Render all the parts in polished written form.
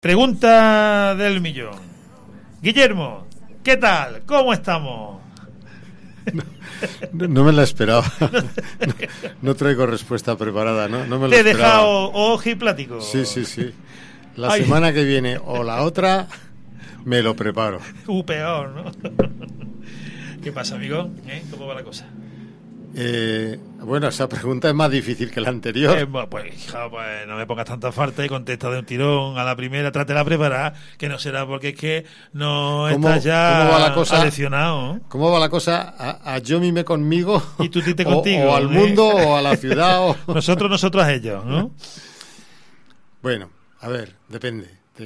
Pregunta del millón. Guillermo, ¿qué tal? ¿Cómo estamos? No me la esperaba. No traigo respuesta preparada, ¿no? No me la Te he esperaba. dejado ojiplático. Sí. La semana que viene o la otra me lo preparo. Peor, ¿no? ¿Qué pasa, amigo? ¿Cómo va la cosa? Bueno, esa pregunta es más difícil que la anterior. Pues, hija, pues no me pongas tanta falta y contesta de un tirón a la primera, trátela preparar, que no será porque es que no estás ya ¿cómo va la cosa? Aleccionado. ¿Cómo va la cosa? ¿A yo mime conmigo? ¿Y tú tite contigo? O al mundo, o a la ciudad. O... Nosotros a ellos, ¿no? Bueno, a ver, depende.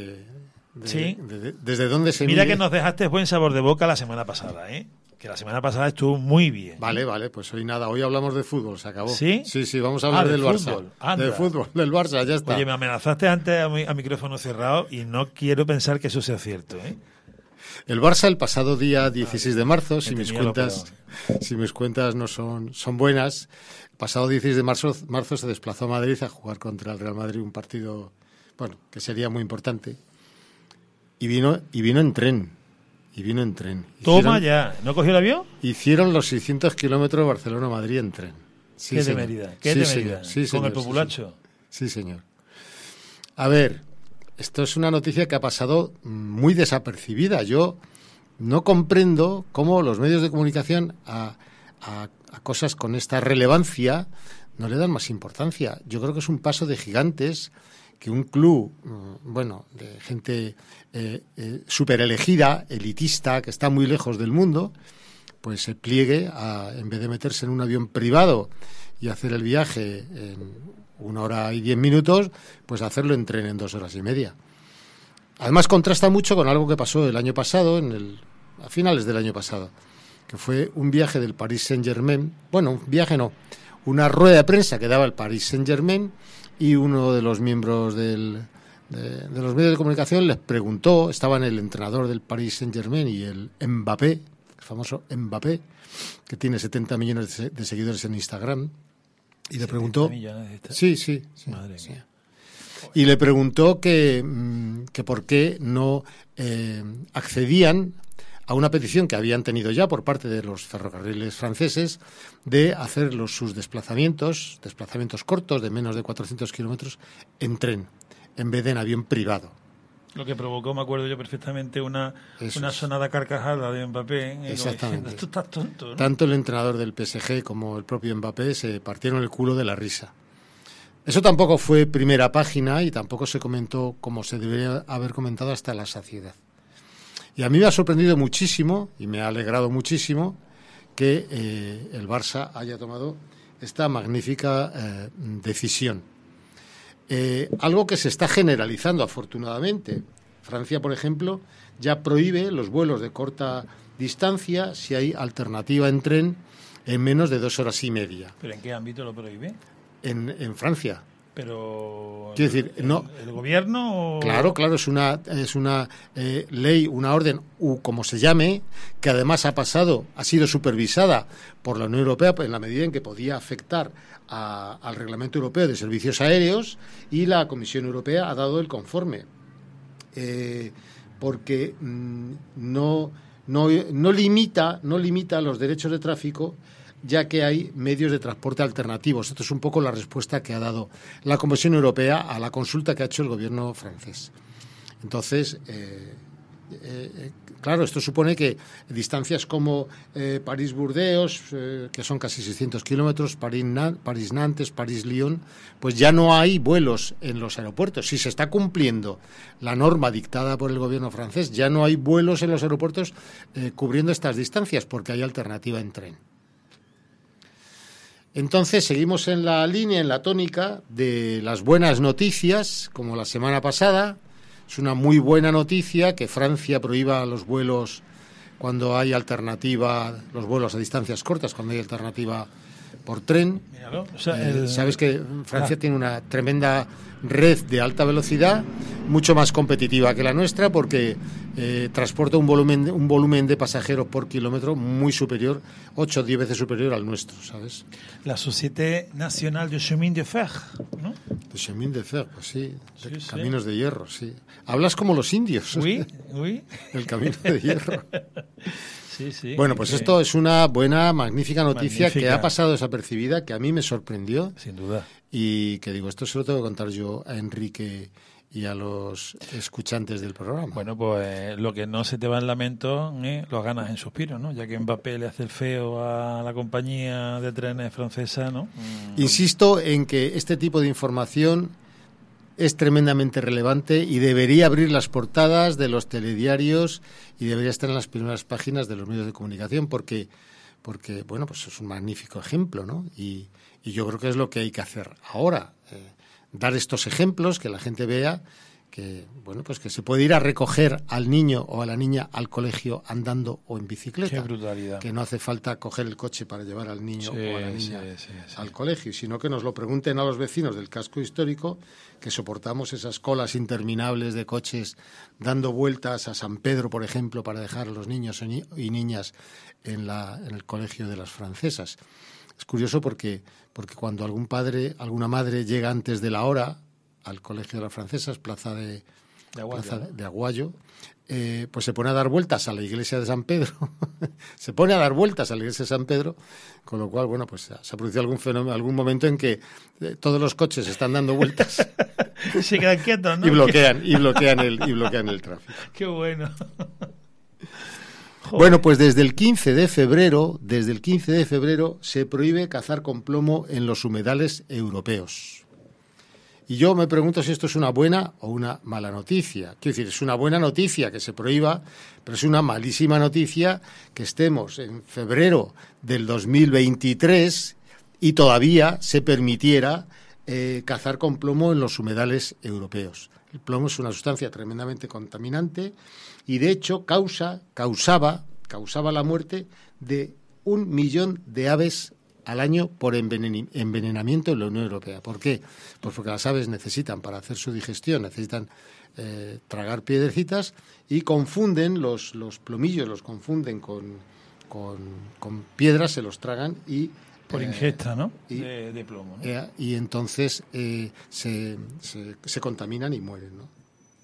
Sí. ¿Desde dónde se Mira mide? que nos dejaste buen sabor de boca la semana pasada, ¿eh? Que la semana pasada estuvo muy bien. Vale, pues hoy nada, hoy hablamos de fútbol, se acabó. ¿Sí? Sí, vamos a hablar del fútbol. Barça. De fútbol, del Barça, ya está. Oye, me amenazaste antes a micrófono cerrado y no quiero pensar que eso sea cierto, ¿eh? El Barça el pasado día 16 de marzo, si mis cuentas no son buenas, el pasado 16 de marzo se desplazó a Madrid a jugar contra el Real Madrid, un partido, bueno, que sería muy importante. Y vino en tren. Toma ya. ¿No cogió el avión? Hicieron los 600 kilómetros Barcelona-Madrid en tren. Sí, ¿Qué señor. temeridad? ¿Qué temeridad? Sí, con señor, el populacho. Sí, señor. A ver, esto es una noticia que ha pasado muy desapercibida. Yo no comprendo cómo los medios de comunicación a cosas con esta relevancia no le dan más importancia. Yo creo que es un paso de gigantes que un club, de gente súper elegida, elitista, que está muy lejos del mundo, pues se pliegue a, en vez de meterse en un avión privado y hacer el viaje en 1 hora y 10 minutos, pues hacerlo en tren en 2 horas y media. Además contrasta mucho con algo que pasó el año pasado, a finales del año pasado, que fue un viaje del Paris Saint-Germain, una rueda de prensa que daba el Paris Saint-Germain, y uno de los miembros de los medios de comunicación les preguntó, estaban el entrenador del Paris Saint-Germain y el Mbappé, el famoso Mbappé, que tiene 70 millones de seguidores en Instagram, y le preguntó... Sí. Madre mía. Y le preguntó que por qué no accedían a una petición que habían tenido ya por parte de los ferrocarriles franceses de hacer sus desplazamientos cortos de menos de 400 kilómetros en tren, en vez de en avión privado. Lo que provocó, me acuerdo yo perfectamente, una sonada carcajada de Mbappé. Exactamente. Esto está tonto, ¿no? Tanto el entrenador del PSG como el propio Mbappé se partieron el culo de la risa. Eso tampoco fue primera página y tampoco se comentó como se debería haber comentado hasta la saciedad. Y a mí me ha sorprendido muchísimo y me ha alegrado muchísimo que el Barça haya tomado esta magnífica decisión. Algo que se está generalizando, afortunadamente. Francia, por ejemplo, ya prohíbe los vuelos de corta distancia si hay alternativa en tren en menos de 2 horas y media. ¿Pero en qué ámbito lo prohíbe? En Francia. Pero quiero decir, no. ¿El gobierno? Claro, es una ley, una orden, como se llame, que además ha sido supervisada por la Unión Europea en la medida en que podía afectar al Reglamento Europeo de Servicios Aéreos, y la Comisión Europea ha dado el conforme, porque no limita los derechos de tráfico, ya que hay medios de transporte alternativos. Esto es un poco la respuesta que ha dado la Comisión Europea a la consulta que ha hecho el gobierno francés. Entonces, claro, esto supone que distancias como París-Burdeos, que son casi 600 kilómetros, París-Nantes, París-Lyon, pues ya no hay vuelos en los aeropuertos. Si se está cumpliendo la norma dictada por el gobierno francés, ya no hay vuelos en los aeropuertos cubriendo estas distancias, porque hay alternativa en tren. Entonces seguimos en la línea, en la tónica de las buenas noticias, como la semana pasada. Es una muy buena noticia que Francia prohíba los vuelos cuando hay alternativa, los vuelos a distancias cortas, cuando hay alternativa por tren. Míralo, o sea, sabes que Francia tiene una tremenda red de alta velocidad, mucho más competitiva que la nuestra, porque transporta un volumen de pasajeros por kilómetro muy superior, 8 o 10 veces superior al nuestro, ¿sabes? La Société Nationale de Chemin de Fer, ¿no? De chemin de fer, pues sí. Sí, sí. Caminos de hierro, sí. Hablas como los indios. Uy, uy. El camino de hierro. Sí, sí. Bueno, pues esto es una buena, magnífica noticia que Magnífica. ha pasado desapercibida, que a mí me sorprendió Sin duda. y que digo, esto se lo tengo que contar yo a Enrique y a los escuchantes del programa. Bueno, pues lo que no se te va en lamento, lo ganas en suspiro, ¿no? Ya que Mbappé le hace el feo a la compañía de trenes francesa, ¿no? Insisto en que este tipo de información es tremendamente relevante y debería abrir las portadas de los telediarios y debería estar en las primeras páginas de los medios de comunicación porque bueno, pues es un magnífico ejemplo, ¿no? Y yo creo que es lo que hay que hacer ahora, dar estos ejemplos, que la gente vea que, bueno, pues que se puede ir a recoger al niño o a la niña al colegio andando o en bicicleta. Qué brutalidad. Que no hace falta coger el coche para llevar al niño Sí, o a la niña sí. al colegio, sino que nos lo pregunten a los vecinos del casco histórico, que soportamos esas colas interminables de coches dando vueltas a San Pedro, por ejemplo, para dejar a los niños y niñas en el colegio de las francesas. Es curioso porque cuando algún padre, alguna madre llega antes de la hora al colegio de las francesas, plaza de Aguayo, pues se pone a dar vueltas a la iglesia de San Pedro, se pone a dar vueltas a la iglesia de San Pedro, con lo cual, bueno, pues se ha producido algún fenómeno, algún momento en que todos los coches están dando vueltas Se quedan quietos, ¿no? y bloquean el tráfico. Qué bueno. Joder. Bueno, pues desde el 15 de febrero se prohíbe cazar con plomo en los humedales europeos. Y yo me pregunto si esto es una buena o una mala noticia. Quiero decir, es una buena noticia que se prohíba, pero es una malísima noticia que estemos en febrero del 2023 y todavía se permitiera cazar con plomo en los humedales europeos. El plomo es una sustancia tremendamente contaminante y, de hecho, causaba la muerte de 1 millón de aves al año por envenenamiento en la Unión Europea. ¿Por qué? Pues porque las aves necesitan, para hacer su digestión, necesitan tragar piedrecitas y confunden los plomillos, los confunden con piedras, se los tragan y... Por ingesta, ¿no? De plomo, ¿no? Y entonces se contaminan y mueren, ¿no?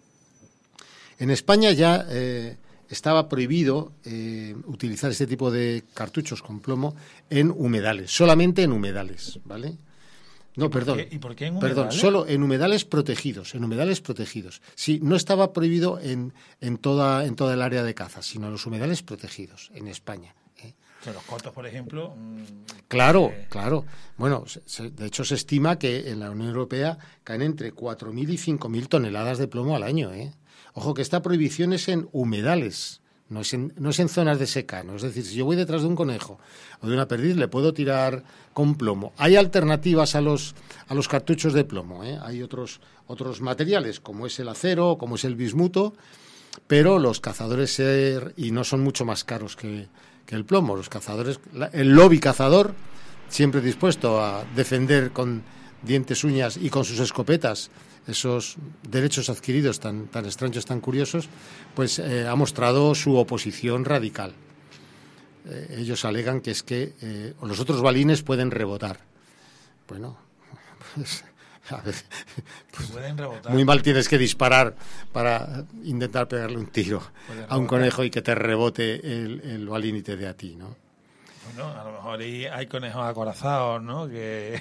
En España ya estaba prohibido utilizar este tipo de cartuchos con plomo en humedales, solamente en humedales, ¿vale? No, perdón. ¿Y por qué en humedales? Perdón, solo en humedales protegidos, Sí, no estaba prohibido en toda el área de caza, sino en los humedales protegidos en España. En los cotos, por ejemplo. Claro. Bueno, de hecho se estima que en la Unión Europea caen entre 4.000 y 5.000 toneladas de plomo al año, ¿eh? Ojo que esta prohibición es en humedales, no es en zonas de secano. Es decir, si yo voy detrás de un conejo o de una perdiz, le puedo tirar con plomo. Hay alternativas a los cartuchos de plomo, ¿eh? Hay otros materiales, como es el acero, como es el bismuto, pero los cazadores, y no son mucho más caros que el plomo. Los cazadores, el lobby cazador, siempre dispuesto a defender con dientes, uñas y con sus escopetas esos derechos adquiridos tan extraños, tan curiosos, pues ha mostrado su oposición radical. Ellos alegan que es que los otros balines pueden rebotar. Bueno, pues, a ver, pues, pueden rebotar. Muy mal tienes que disparar para intentar pegarle un tiro a un conejo y que te rebote el balín y te dé a ti, ¿no? Bueno, a lo mejor hay conejos acorazados, ¿no? Que...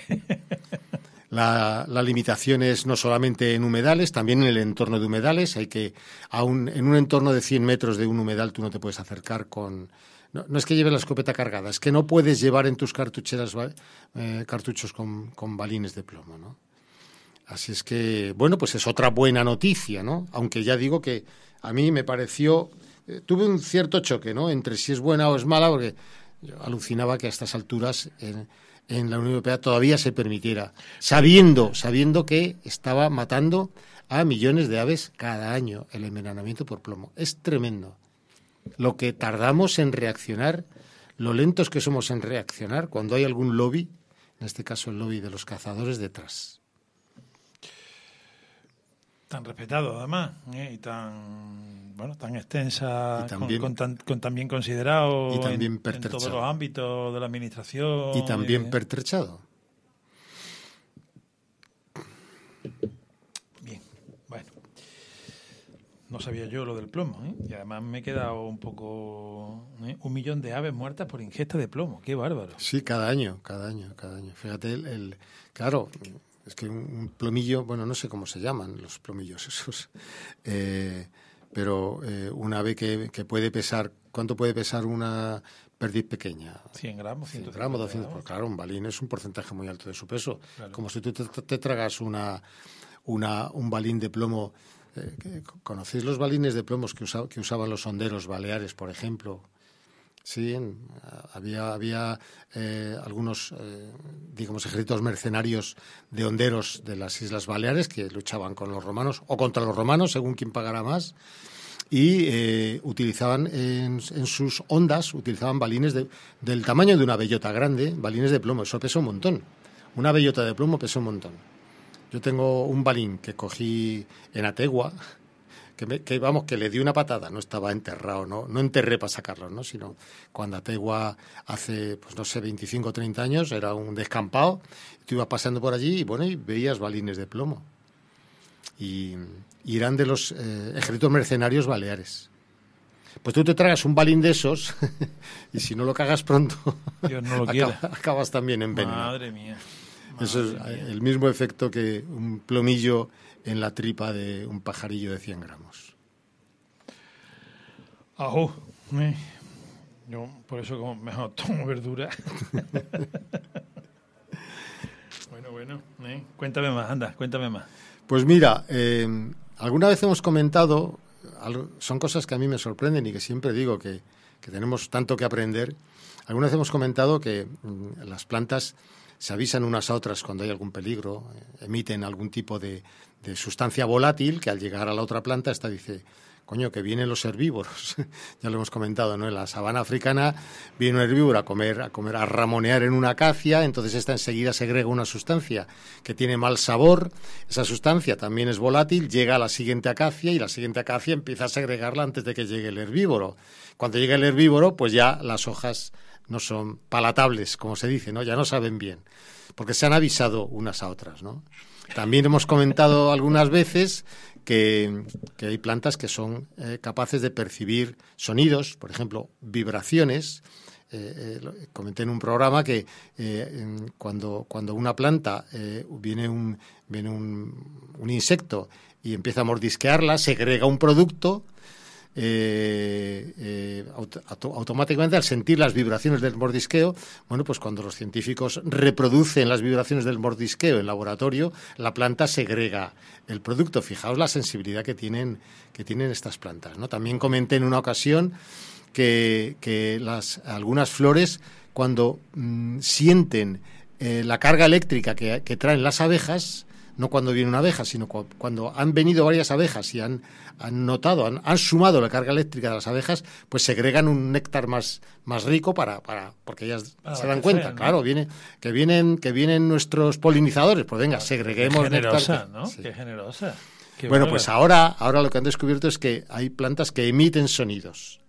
La limitación es no solamente en humedales, también en el entorno de humedales. en un entorno de 100 metros de un humedal tú no te puedes acercar con... No es que lleves la escopeta cargada, es que no puedes llevar en tus cartucheras cartuchos con balines de plomo, ¿no? Así es que, bueno, pues es otra buena noticia, ¿no? Aunque ya digo que a mí me pareció... tuve un cierto choque, ¿no? Entre si es buena o es mala, porque yo alucinaba que a estas alturas... en la Unión Europea todavía se permitiera, sabiendo que estaba matando a millones de aves cada año el envenenamiento por plomo. Es tremendo lo que tardamos en reaccionar, lo lentos que somos en reaccionar cuando hay algún lobby, en este caso el lobby de los cazadores, detrás. Tan respetado, además, y tan extensa, y también, con tan bien considerado y también en todos los ámbitos de la administración. Y también pertrechado. Bien, bueno. No sabía yo lo del plomo, ¿eh? Y además me he quedado un poco... 1 millón de aves muertas por ingesta de plomo. ¡Qué bárbaro! Sí, cada año. Fíjate, claro, es que un plomillo, bueno, no sé cómo se llaman los plomillos esos, pero un ave que puede pesar... ¿Cuánto puede pesar una perdiz pequeña? 100 gramos, 100 gramos, 200. Pues claro, un balín es un porcentaje muy alto de su peso. Claro. Como si tú te tragas un balín de plomo. ¿Conocéis los balines de plomos que usaban los honderos baleares, por ejemplo? Sí, había algunos, digamos, ejércitos mercenarios de honderos de las Islas Baleares que luchaban con los romanos o contra los romanos, según quien pagara más, y utilizaban en sus hondas, utilizaban balines del tamaño de una bellota grande, balines de plomo. Eso pesa un montón. Una bellota de plomo pesa un montón. Yo tengo un balín que cogí en Ategua, que le di una patada, no estaba enterrado, no enterré para sacarlo, ¿no? Sino cuando Ategua hace, pues no sé, 25 o 30 años, era un descampado, tú ibas pasando por allí y veías balines de plomo. Y eran de los ejércitos mercenarios baleares. Pues tú te tragas un balín de esos y si no lo cagas pronto, Dios no lo quiera. Acabas también en veneno. Madre mía. Eso es el mismo efecto que un plomillo en la tripa de un pajarillo de 100 gramos. Ajú. Yo por eso como mejor tomo verdura. Bueno. Cuéntame más. Pues mira, alguna vez hemos comentado, son cosas que a mí me sorprenden y que siempre digo que tenemos tanto que aprender. Alguna vez hemos comentado que las plantas se avisan unas a otras cuando hay algún peligro, emiten algún tipo de sustancia volátil que al llegar a la otra planta esta dice, coño, que vienen los herbívoros. Ya lo hemos comentado, ¿no? En la sabana africana viene un herbívoro a ramonear en una acacia, entonces esta enseguida segrega una sustancia que tiene mal sabor, esa sustancia también es volátil, llega a la siguiente acacia y la siguiente acacia empieza a segregarla antes de que llegue el herbívoro. Cuando llega el herbívoro, pues ya las hojas no son palatables, como se dice, ¿no? Ya no saben bien, porque se han avisado unas a otras, ¿no? También hemos comentado algunas veces que hay plantas que son capaces de percibir sonidos, por ejemplo, vibraciones. Comenté en un programa que cuando una planta viene un insecto y empieza a mordisquearla, segrega un producto. Automáticamente al sentir las vibraciones del mordisqueo, bueno, pues cuando los científicos reproducen las vibraciones del mordisqueo en laboratorio, la planta segrega el producto. Fijaos la sensibilidad que tienen estas plantas, ¿no? También comenté en una ocasión que algunas flores, cuando sienten la carga eléctrica que traen las abejas, no cuando viene una abeja, sino cuando han venido varias abejas y han notado, han sumado la carga eléctrica de las abejas, pues segregan un néctar más rico porque ellas se dan cuenta, ¿no? Claro, que vienen nuestros polinizadores, pues venga, segreguemos néctar. ¿No? Sí. Qué generosa. Qué bueno, buena. pues ahora lo que han descubierto es que hay plantas que emiten sonidos.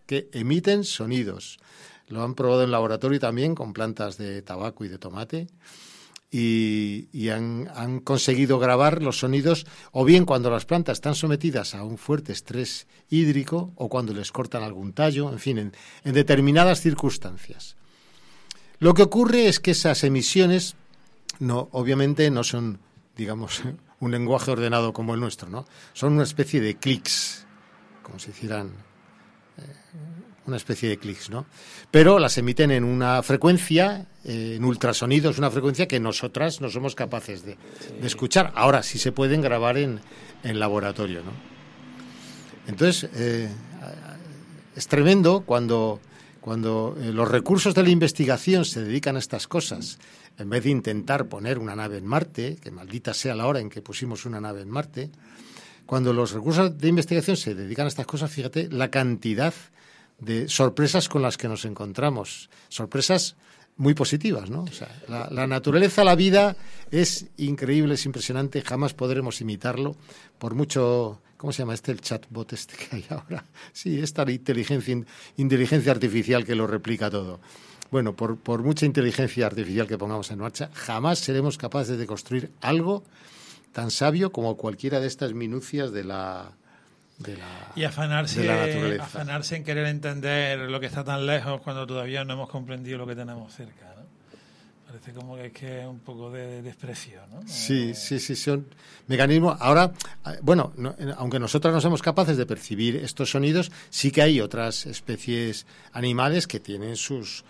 Lo han probado en laboratorio también con plantas de tabaco y de tomate. Y han conseguido grabar los sonidos o bien cuando las plantas están sometidas a un fuerte estrés hídrico o cuando les cortan algún tallo, en fin, en determinadas circunstancias. Lo que ocurre es que esas emisiones obviamente no son, digamos, un lenguaje ordenado como el nuestro, ¿no? Son una especie de clics, como si hicieran una especie de clics, ¿no? Pero las emiten en una frecuencia, en ultrasonidos, una frecuencia que nosotras no somos capaces de escuchar. Ahora sí se pueden grabar en laboratorio, ¿no? Entonces, es tremendo cuando los recursos de la investigación se dedican a estas cosas, en vez de intentar poner una nave en Marte, que maldita sea la hora en que pusimos una nave en Marte, cuando los recursos de investigación se dedican a estas cosas, fíjate la cantidad de sorpresas con las que nos encontramos, sorpresas muy positivas, ¿no? O sea, la naturaleza, la vida es increíble, es impresionante, jamás podremos imitarlo, por mucho, ¿cómo se llama el chatbot que hay ahora? Sí, esta inteligencia artificial que lo replica todo. Bueno, por mucha inteligencia artificial que pongamos en marcha, jamás seremos capaces de construir algo tan sabio como cualquiera de estas minucias de la y afanarse, de la naturaleza. afanarse en querer entender lo que está tan lejos cuando todavía no hemos comprendido lo que tenemos cerca, ¿no? Parece como que es un poco de desprecio, ¿no? Sí, son mecanismos. Ahora, bueno, aunque nosotros no somos capaces de percibir estos sonidos, sí que hay otras especies animales que tienen sus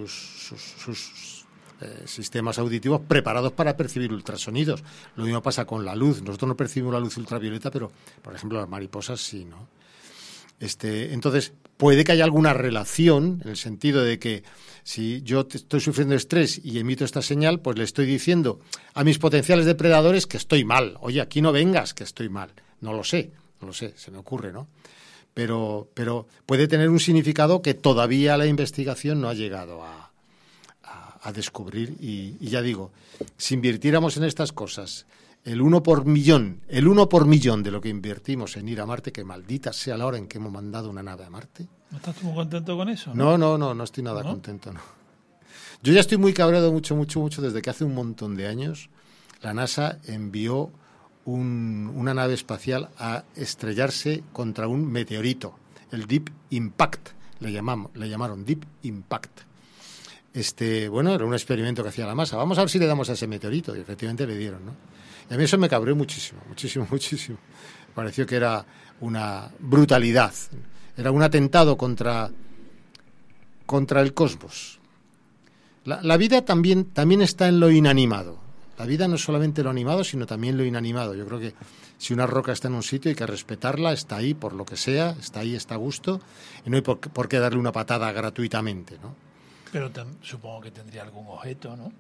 sistemas auditivos preparados para percibir ultrasonidos. Lo mismo pasa con la luz. Nosotros no percibimos la luz ultravioleta, pero, por ejemplo, las mariposas sí, ¿no? Entonces, puede que haya alguna relación en el sentido de que si yo estoy sufriendo estrés y emito esta señal, pues le estoy diciendo a mis potenciales depredadores que estoy mal. Oye, aquí no vengas, que estoy mal. No lo sé, se me ocurre, ¿no? Pero puede tener un significado que todavía la investigación no ha llegado a descubrir. Y ya digo, si invirtiéramos en estas cosas el 1 por millón de lo que invertimos en ir a Marte, que maldita sea la hora en que hemos mandado una nave a Marte. ¿No estás tú muy contento con eso? No estoy nada contento, no. Yo ya estoy muy cabreado mucho desde que hace un montón de años la NASA envió una nave espacial a estrellarse contra un meteorito, el Deep Impact, le llamaron Deep Impact. Bueno, era un experimento que hacía la NASA. Vamos a ver si le damos a ese meteorito, y efectivamente le dieron, ¿no? Y a mí eso me cabreó muchísimo. Me pareció que era una brutalidad, era un atentado contra el cosmos. La vida también está en lo inanimado. La vida no es solamente lo animado, sino también lo inanimado. Yo creo que si una roca está en un sitio hay que respetarla, está ahí por lo que sea, está ahí, está a gusto, y no hay por qué darle una patada gratuitamente, ¿no? Pero supongo que tendría algún objeto, ¿no?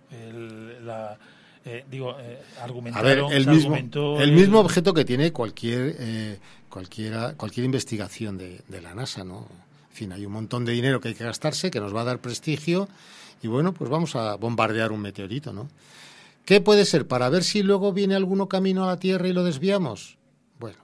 Argumentaron. A ver, el mismo objeto que tiene cualquier investigación de la NASA, ¿no? En fin, hay un montón de dinero que hay que gastarse, que nos va a dar prestigio, y bueno, pues vamos a bombardear un meteorito, ¿no? ¿Qué puede ser? ¿Para ver si luego viene alguno camino a la Tierra y lo desviamos? Bueno,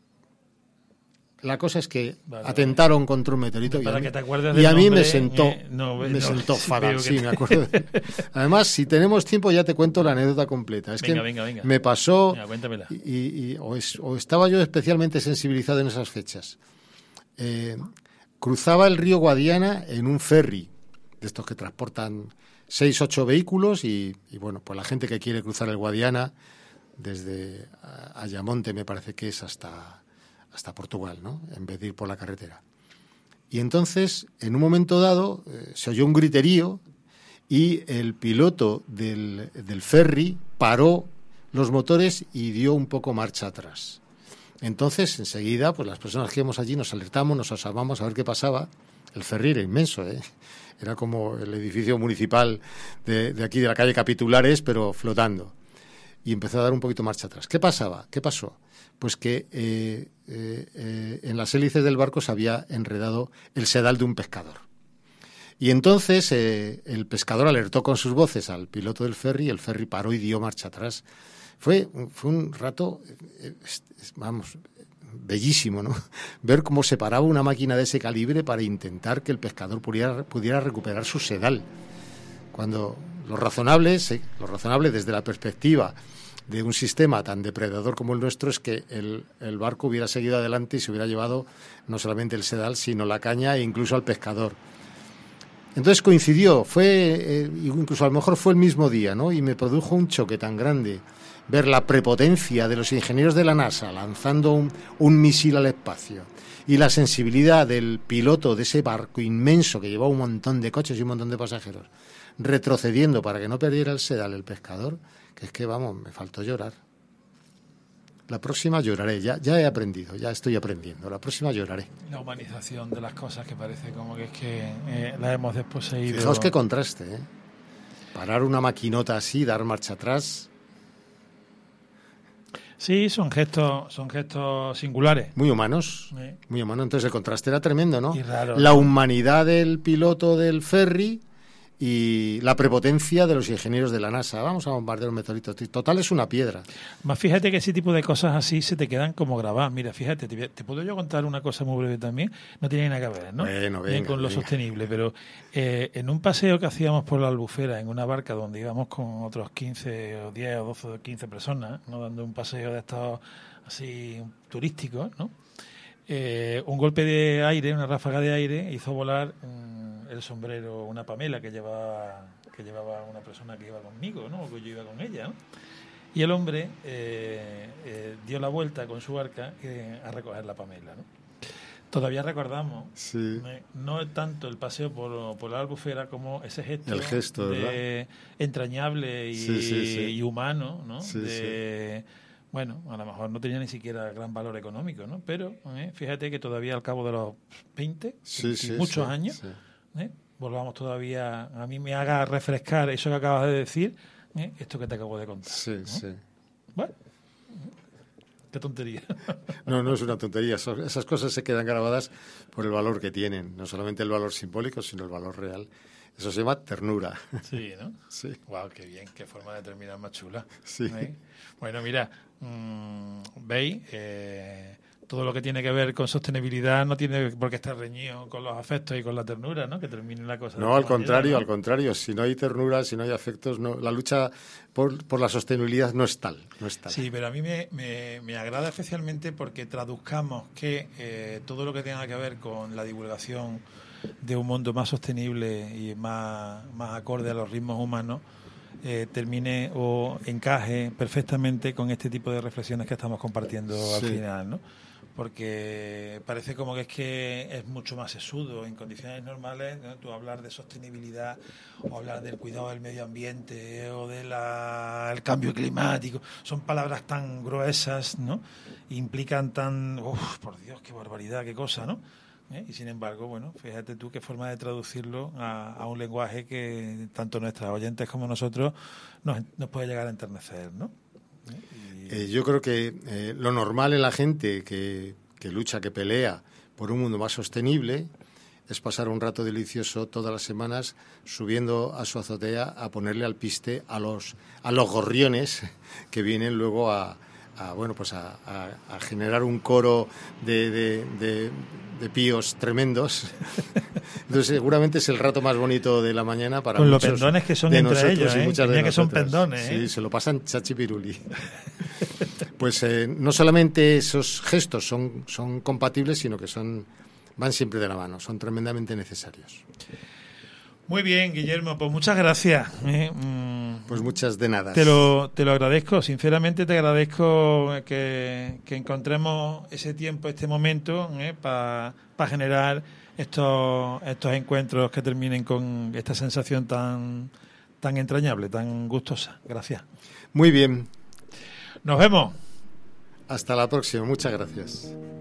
la cosa es que atentaron contra un meteorito y a mí me sentó fatal. Sí, me acuerdo. Además, si tenemos tiempo ya te cuento la anécdota completa. Venga. Me pasó. Venga, cuéntamela. O estaba yo especialmente sensibilizado en esas fechas. Cruzaba el río Guadiana en un ferry de estos que transportan 6-8 vehículos y bueno, pues la gente que quiere cruzar el Guadiana desde Ayamonte, me parece que es hasta Portugal, ¿no? En vez de ir por la carretera. Y entonces, en un momento dado, se oyó un griterío y el piloto del ferry paró los motores y dio un poco marcha atrás. Entonces, enseguida, pues las personas que íbamos allí nos alertamos, nos asomamos a ver qué pasaba. El ferry era inmenso, ¿eh? Era como el edificio municipal de aquí, de la calle Capitulares, pero flotando. Y empezó a dar un poquito marcha atrás. ¿Qué pasaba? ¿Qué pasó? Pues que en las hélices del barco se había enredado el sedal de un pescador. Y entonces el pescador alertó con sus voces al piloto del ferry, y el ferry paró y dio marcha atrás. Fue un rato, bellísimo, ¿no? Ver cómo se paraba una máquina de ese calibre para intentar que el pescador pudiera recuperar su sedal. Cuando lo razonable desde la perspectiva de un sistema tan depredador como el nuestro es que el barco hubiera seguido adelante y se hubiera llevado no solamente el sedal, sino la caña e incluso al pescador. Entonces coincidió, incluso a lo mejor fue el mismo día, ¿no? Y me produjo un choque tan grande ver la prepotencia de los ingenieros de la NASA lanzando un misil al espacio y la sensibilidad del piloto de ese barco inmenso que llevaba un montón de coches y un montón de pasajeros retrocediendo para que no perdiera el sedal el pescador, que es que, me faltó llorar. La próxima lloraré, ya he aprendido, ya estoy aprendiendo, la próxima lloraré. La humanización de las cosas que parece como que es que las hemos desposeído. Fijaos qué contraste, ¿eh? Parar una maquinota así, dar marcha atrás. Sí, son gestos singulares. Muy humanos, muy humanos. Entonces el contraste era tremendo, ¿no? Y raro, la humanidad del piloto del ferry y la prepotencia de los ingenieros de la NASA. Vamos a bombardear un meteorito. Total, es una piedra. Más fíjate que ese tipo de cosas así se te quedan como grabadas. Mira, fíjate, te puedo yo contar una cosa muy breve también. No tiene nada que ver, ¿no? Bueno, venga, con lo sostenible, pero en un paseo que hacíamos por la Albufera en una barca donde íbamos con otros 15 o 10 o 12 o 15 personas, ¿no? Dando un paseo de estos así turísticos, ¿no? Un golpe de aire, una ráfaga de aire, hizo volar el sombrero, una pamela que llevaba una persona que iba conmigo, ¿no? O que yo iba con ella, ¿no? Y el hombre dio la vuelta con su barca a recoger la pamela, ¿no? Todavía recordamos, sí, no tanto el paseo por la Albufera como ese gesto, el gesto, entrañable y humano, ¿no? Sí, Bueno, a lo mejor no tenía ni siquiera gran valor económico, ¿no? Pero fíjate que todavía al cabo de los 20, muchos años, volvamos todavía, a mí me haga refrescar eso que acabas de decir, esto que te acabo de contar. Sí, ¿no? sí. Bueno, qué tontería. No es una tontería. Esas cosas se quedan grabadas por el valor que tienen. No solamente el valor simbólico, sino el valor real. Eso se llama ternura. Sí, ¿no? Sí. Guau, qué bien, qué forma de terminar más chula. Sí. Bueno, mira, veis, todo lo que tiene que ver con sostenibilidad no tiene por qué estar reñido con los afectos y con la ternura, ¿no? Que termine la cosa. No, al contrario. Si no hay ternura, si no hay afectos, no, la lucha por la sostenibilidad no es tal. Sí, pero a mí me agrada especialmente porque traduzcamos que todo lo que tenga que ver con la divulgación de un mundo más sostenible y más acorde a los ritmos humanos termine o encaje perfectamente con este tipo de reflexiones que estamos compartiendo al final, ¿no? Porque parece como que es mucho más sesudo en condiciones normales, ¿no? Tú hablar de sostenibilidad o hablar del cuidado del medio ambiente o del cambio climático, son palabras tan gruesas, ¿no? Implican tan, por Dios, qué barbaridad, qué cosa, ¿no? Y sin embargo, bueno, fíjate tú qué forma de traducirlo a un lenguaje que tanto nuestras oyentes como nosotros nos puede llegar a enternecer, ¿no? Yo creo que lo normal en la gente que lucha, que pelea por un mundo más sostenible, es pasar un rato delicioso todas las semanas subiendo a su azotea a ponerle al piste a los gorriones que vienen luego a generar un coro de píos tremendos. Entonces seguramente es el rato más bonito de la mañana para con muchos los pendones que son de entre nosotros ellos, y muchas de que son nosotras. pendones, Sí, se lo pasan chachipiruli. Pues no solamente esos gestos son compatibles, sino que van siempre de la mano, son tremendamente necesarios. Muy bien, Guillermo, pues muchas gracias. Pues muchas de nada. Te lo agradezco, sinceramente te agradezco que encontremos ese tiempo, este momento, para generar estos encuentros que terminen con esta sensación tan entrañable, tan gustosa. Gracias. Muy bien. Nos vemos. Hasta la próxima. Muchas gracias.